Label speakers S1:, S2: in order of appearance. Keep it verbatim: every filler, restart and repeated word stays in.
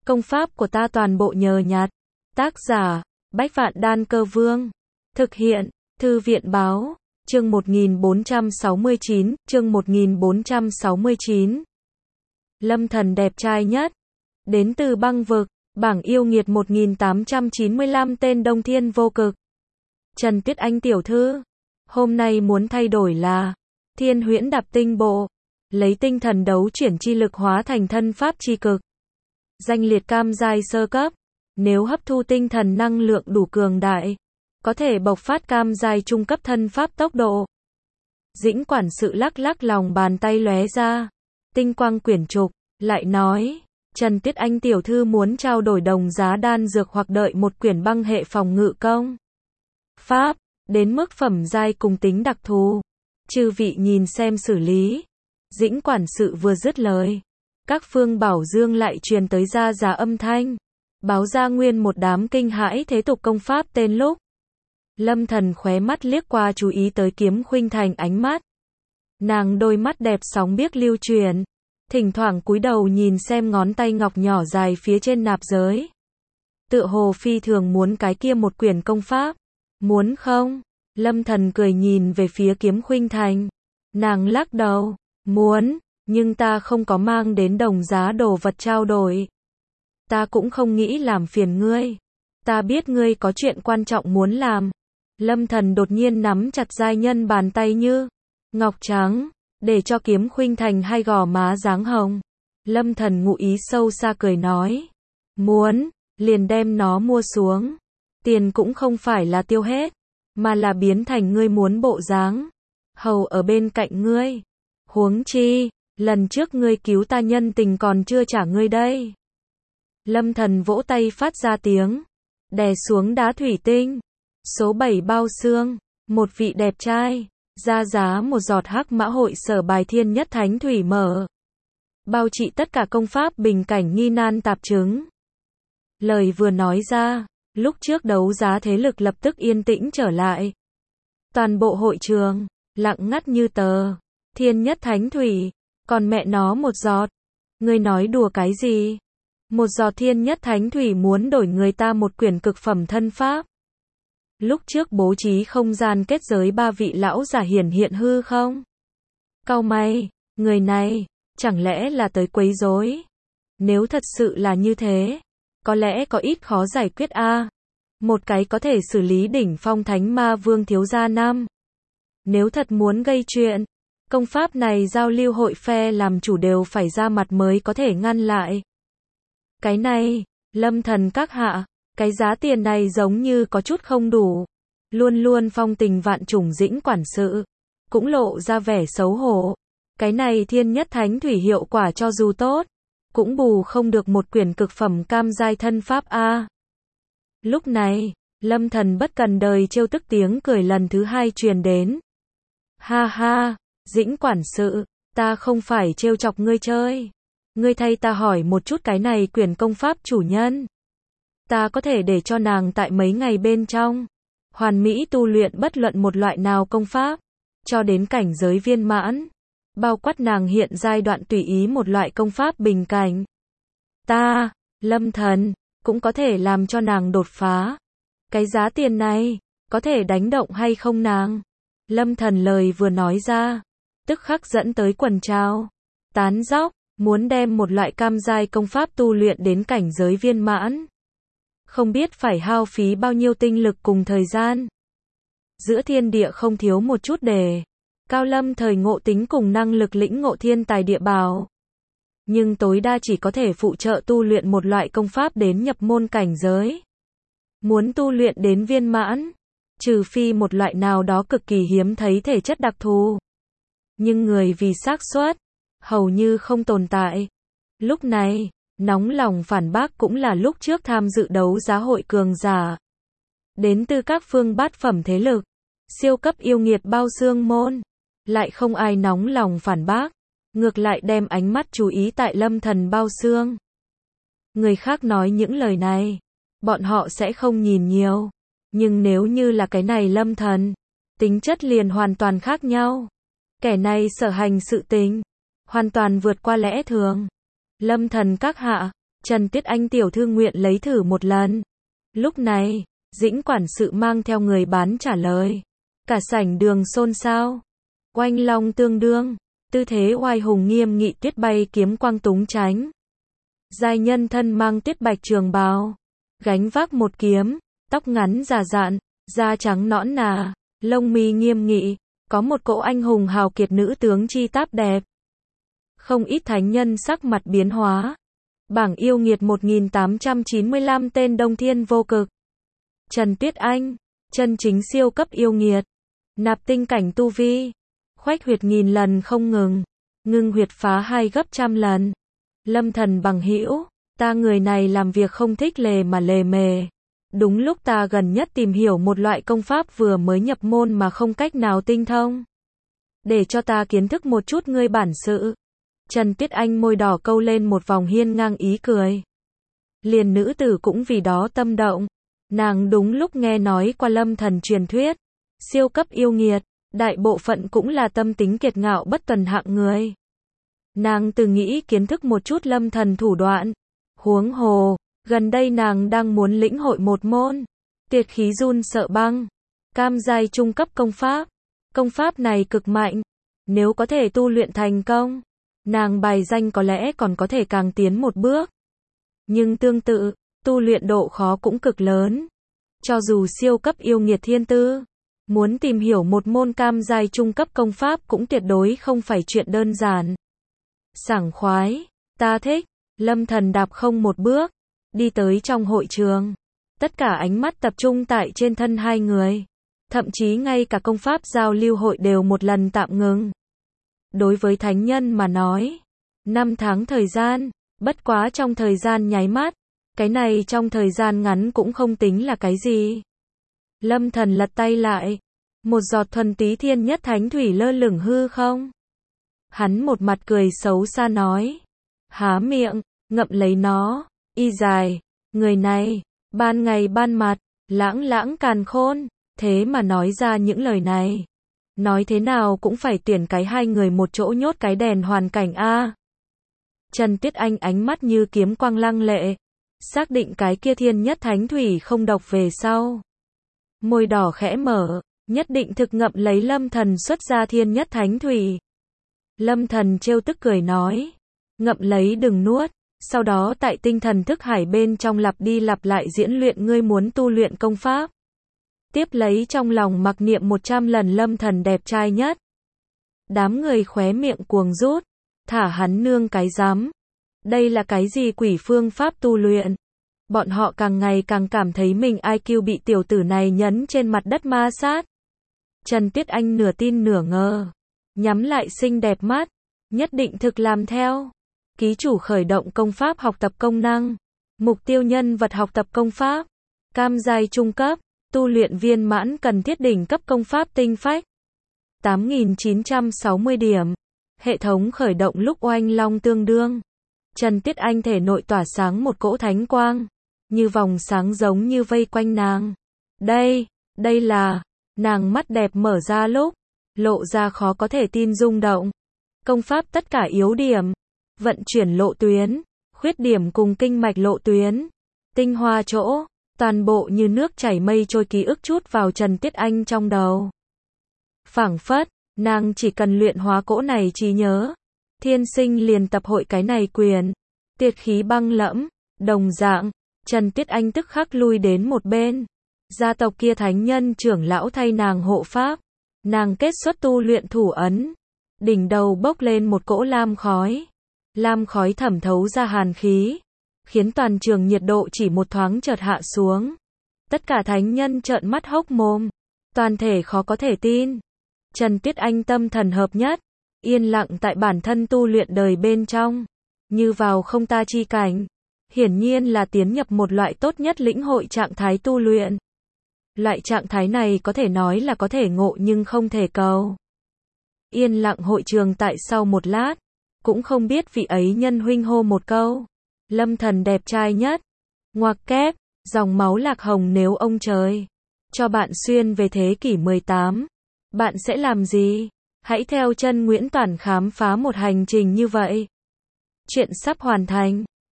S1: Công pháp của ta toàn bộ nhờ nhặt. Tác giả, Bách Vạn Đan Cơ Vương. Thực hiện, Thư viện Báo. Chương một nghìn bốn trăm sáu mươi chín, chương một nghìn bốn trăm sáu mươi chín. Lâm Thần đẹp trai nhất. Đến từ băng vực, bảng yêu nghiệt một nghìn tám trăm chín mươi lăm tên Đông Thiên vô cực. Trần Tuyết Anh tiểu thư, hôm nay muốn thay đổi là Thiên Huyễn Đạp Tinh Bộ, lấy tinh thần đấu chuyển chi lực hóa thành thân pháp chi cực. Danh liệt cam giai sơ cấp, nếu hấp thu tinh thần năng lượng đủ cường đại, có thể bộc phát cam giai trung cấp thân pháp tốc độ. Dĩnh quản sự lắc lắc lòng bàn tay lóe ra, tinh quang quyển trục, lại nói, Trần Tuyết Anh tiểu thư muốn trao đổi đồng giá đan dược hoặc đợi một quyển băng hệ phòng ngự công pháp, đến mức phẩm giai cùng tính đặc thù. Chư vị nhìn xem xử lý. Dĩnh quản sự vừa dứt lời, các phương bảo dương lại truyền tới ra giá âm thanh, báo ra nguyên một đám kinh hãi thế tục công pháp tên lúc. Lâm Thần khóe mắt liếc qua chú ý tới Kiếm Khuynh Thành ánh mắt. Nàng đôi mắt đẹp sóng biếc lưu truyền, thỉnh thoảng cúi đầu nhìn xem ngón tay ngọc nhỏ dài phía trên nạp giới. Tựa hồ phi thường muốn cái kia một quyển công pháp. Muốn không? Lâm Thần cười nhìn về phía Kiếm Khuynh Thành. Nàng lắc đầu, muốn, nhưng ta không có mang đến đồng giá đồ vật trao đổi. Ta cũng không nghĩ làm phiền ngươi. Ta biết ngươi có chuyện quan trọng muốn làm. Lâm Thần đột nhiên nắm chặt giai nhân bàn tay như ngọc trắng, để cho Kiếm Khuynh Thành hai gò má dáng hồng. Lâm Thần ngụ ý sâu xa cười nói, muốn, liền đem nó mua xuống. Tiền cũng không phải là tiêu hết, mà là biến thành ngươi muốn bộ dáng. Hầu ở bên cạnh ngươi. Huống chi, lần trước ngươi cứu ta nhân tình còn chưa trả ngươi đây. Lâm Thần vỗ tay phát ra tiếng, đè xuống đá thủy tinh. Số bảy bao xương, một vị đẹp trai, ra giá một giọt hắc mã hội sở bài thiên nhất thánh thủy mở. Bao trị tất cả công pháp bình cảnh nghi nan tạp chứng. Lời vừa nói ra, lúc trước đấu giá thế lực lập tức yên tĩnh trở lại. Toàn bộ hội trường, lặng ngắt như tờ. Thiên nhất thánh thủy, còn mẹ nó một giọt. Ngươi nói đùa cái gì? Một giọt thiên nhất thánh thủy muốn đổi người ta một quyển cực phẩm thân pháp. Lúc trước bố trí không gian kết giới ba vị lão giả hiển hiện hư không? Cau mày, người này, chẳng lẽ là tới quấy rối? Nếu thật sự là như thế, có lẽ có ít khó giải quyết a. À? Một cái có thể xử lý đỉnh phong thánh ma vương thiếu gia năm. Nếu thật muốn gây chuyện, công pháp này giao lưu hội phe làm chủ đều phải ra mặt mới có thể ngăn lại. Cái này, Lâm Thần các hạ, cái giá tiền này giống như có chút không đủ. Luôn luôn phong tình vạn trùng Dĩnh quản sự, cũng lộ ra vẻ xấu hổ. Cái này thiên nhất thánh thủy hiệu quả cho dù tốt, cũng bù không được một quyển cực phẩm cam giai thân pháp a. À. Lúc này, Lâm Thần bất cần đời trêu tức tiếng cười lần thứ hai truyền đến. Ha ha, Dĩnh quản sự, ta không phải trêu chọc ngươi chơi. Ngươi thay ta hỏi một chút cái này quyển công pháp chủ nhân. Ta có thể để cho nàng tại mấy ngày bên trong hoàn mỹ tu luyện bất luận một loại nào công pháp, cho đến cảnh giới viên mãn, bao quát nàng hiện giai đoạn tùy ý một loại công pháp bình cảnh. Ta, Lâm Thần, cũng có thể làm cho nàng đột phá. Cái giá tiền này, có thể đánh động hay không nàng? Lâm Thần lời vừa nói ra, tức khắc dẫn tới quần trao tán dóc, muốn đem một loại cam giai công pháp tu luyện đến cảnh giới viên mãn. Không biết phải hao phí bao nhiêu tinh lực cùng thời gian. Giữa thiên địa không thiếu một chút đề. Cao Lâm thời ngộ tính cùng năng lực lĩnh ngộ thiên tài địa bảo. Nhưng tối đa chỉ có thể phụ trợ tu luyện một loại công pháp đến nhập môn cảnh giới. Muốn tu luyện đến viên mãn, trừ phi một loại nào đó cực kỳ hiếm thấy thể chất đặc thù. Nhưng người vì xác suất, hầu như không tồn tại. Lúc này, nóng lòng phản bác cũng là lúc trước tham dự đấu giá hội cường giả. Đến từ các phương bát phẩm thế lực, siêu cấp yêu nghiệt bao xương môn. Lại không ai nóng lòng phản bác, ngược lại đem ánh mắt chú ý tại Lâm Thần bao xương. Người khác nói những lời này, bọn họ sẽ không nhìn nhiều. Nhưng nếu như là cái này Lâm Thần, tính chất liền hoàn toàn khác nhau. Kẻ này sở hành sự tình, hoàn toàn vượt qua lẽ thường. Lâm Thần các hạ, Trần Tuyết Anh tiểu thư nguyện lấy thử một lần. Lúc này, Dĩnh quản sự mang theo người bán trả lời. Cả sảnh đường xôn xao. Oanh long tương đương. Tư thế oai hùng nghiêm nghị, tuyết bay kiếm quang túng tránh. Giai nhân thân mang tuyết bạch trường bào. Gánh vác một kiếm. Tóc ngắn già dạn. Da trắng nõn nà. Lông mi nghiêm nghị. Có một cỗ anh hùng hào kiệt nữ tướng chi táp đẹp. Không ít thánh nhân sắc mặt biến hóa. Bảng yêu nghiệt một nghìn tám trăm chín mươi lăm tên Đông Thiên vô cực. Trần Tuyết Anh, chân chính siêu cấp yêu nghiệt. Nạp tinh cảnh tu vi. Khoách huyệt nghìn lần không ngừng. Ngưng huyệt phá hai gấp trăm lần. Lâm Thần bằng hữu, ta người này làm việc không thích lề mà lề mề. Đúng lúc ta gần nhất tìm hiểu một loại công pháp vừa mới nhập môn mà không cách nào tinh thông. Để cho ta kiến thức một chút ngươi bản sự. Trần Tuyết Anh môi đỏ câu lên một vòng hiên ngang ý cười. Liền nữ tử cũng vì đó tâm động. Nàng đúng lúc nghe nói qua Lâm Thần truyền thuyết. Siêu cấp yêu nghiệt, đại bộ phận cũng là tâm tính kiệt ngạo bất tuần hạng người. Nàng từng nghĩ kiến thức một chút Lâm Thần thủ đoạn. Huống hồ, gần đây nàng đang muốn lĩnh hội một môn. Tuyệt khí run sợ băng. Cam giai trung cấp công pháp. Công pháp này cực mạnh. Nếu có thể tu luyện thành công, nàng bài danh có lẽ còn có thể càng tiến một bước. Nhưng tương tự, tu luyện độ khó cũng cực lớn. Cho dù siêu cấp yêu nghiệt thiên tư, muốn tìm hiểu một môn cam giai trung cấp công pháp cũng tuyệt đối không phải chuyện đơn giản. Sảng khoái, ta thích. Lâm Thần đạp không một bước, đi tới trong hội trường. Tất cả ánh mắt tập trung tại trên thân hai người. Thậm chí ngay cả công pháp giao lưu hội đều một lần tạm ngừng. Đối với thánh nhân mà nói, năm tháng thời gian, bất quá trong thời gian nháy mắt, cái này trong thời gian ngắn cũng không tính là cái gì. Lâm Thần lật tay lại, một giọt thuần túy thiên nhất thánh thủy lơ lửng hư không. Hắn một mặt cười xấu xa nói, há miệng, ngậm lấy nó, y dài, người này, ban ngày ban mặt, lãng lãng càn khôn, thế mà nói ra những lời này. Nói thế nào cũng phải tuyển cái hai người một chỗ nhốt cái đèn hoàn cảnh a. Trần Tuyết Anh ánh mắt như kiếm quang lăng lệ, xác định cái kia thiên nhất thánh thủy không độc về sau. Môi đỏ khẽ mở, nhất định thực ngậm lấy Lâm Thần xuất ra thiên nhất thánh thủy. Lâm Thần trêu tức cười nói, ngậm lấy đừng nuốt, sau đó tại tinh thần thức hải bên trong lặp đi lặp lại diễn luyện ngươi muốn tu luyện công pháp. Tiếp lấy trong lòng mặc niệm một trăm lần Lâm Thần đẹp trai nhất. Đám người khóe miệng cuồng rút, thả hắn nương cái rắm. Đây là cái gì quỷ phương pháp tu luyện? Bọn họ càng ngày càng cảm thấy mình i kiu bị tiểu tử này nhấn trên mặt đất ma sát. Trần Tuyết Anh nửa tin nửa ngờ, nhắm lại xinh đẹp mắt, nhất định thực làm theo. Ký chủ khởi động công pháp học tập công năng. Mục tiêu nhân vật học tập công pháp. Cam giai trung cấp. Tu luyện viên mãn cần thiết đỉnh cấp công pháp tinh phách. tám nghìn chín trăm sáu mươi điểm. Hệ thống khởi động lúc oanh long tương đương. Trần Tuyết Anh thể nội tỏa sáng một cỗ thánh quang. Như vòng sáng giống như vây quanh nàng. Đây, đây là, nàng mắt đẹp mở ra lúc, lộ ra khó có thể tin rung động. Công pháp tất cả yếu điểm. Vận chuyển lộ tuyến, khuyết điểm cùng kinh mạch lộ tuyến. Tinh hoa chỗ. Toàn bộ như nước chảy mây trôi ký ức chút vào Trần Tuyết Anh trong đầu. Phảng phất, nàng chỉ cần luyện hóa cỗ này trí nhớ. Thiên sinh liền tập hội cái này quyền. Tuyệt khí băng lẫm, đồng dạng, Trần Tuyết Anh tức khắc lui đến một bên. Gia tộc kia thánh nhân trưởng lão thay nàng hộ pháp. Nàng kết xuất tu luyện thủ ấn. Đỉnh đầu bốc lên một cỗ lam khói. Lam khói thẩm thấu ra hàn khí. Khiến toàn trường nhiệt độ chỉ một thoáng chợt hạ xuống. Tất cả thánh nhân trợn mắt hốc mồm. Toàn thể khó có thể tin. Trần Tuyết Anh tâm thần hợp nhất. Yên lặng tại bản thân tu luyện đời bên trong. Như vào không ta chi cảnh. Hiển nhiên là tiến nhập một loại tốt nhất lĩnh hội trạng thái tu luyện. Loại trạng thái này có thể nói là có thể ngộ nhưng không thể cầu. Yên lặng hội trường tại sau một lát. Cũng không biết vị ấy nhân huynh hô một câu. Lâm Thần đẹp trai nhất. Ngoặc kép, dòng máu lạc hồng nếu ông trời cho bạn xuyên về thế kỷ mười tám, bạn sẽ làm gì? Hãy theo chân Nguyễn Toản khám phá một hành trình như vậy. Chuyện sắp hoàn thành.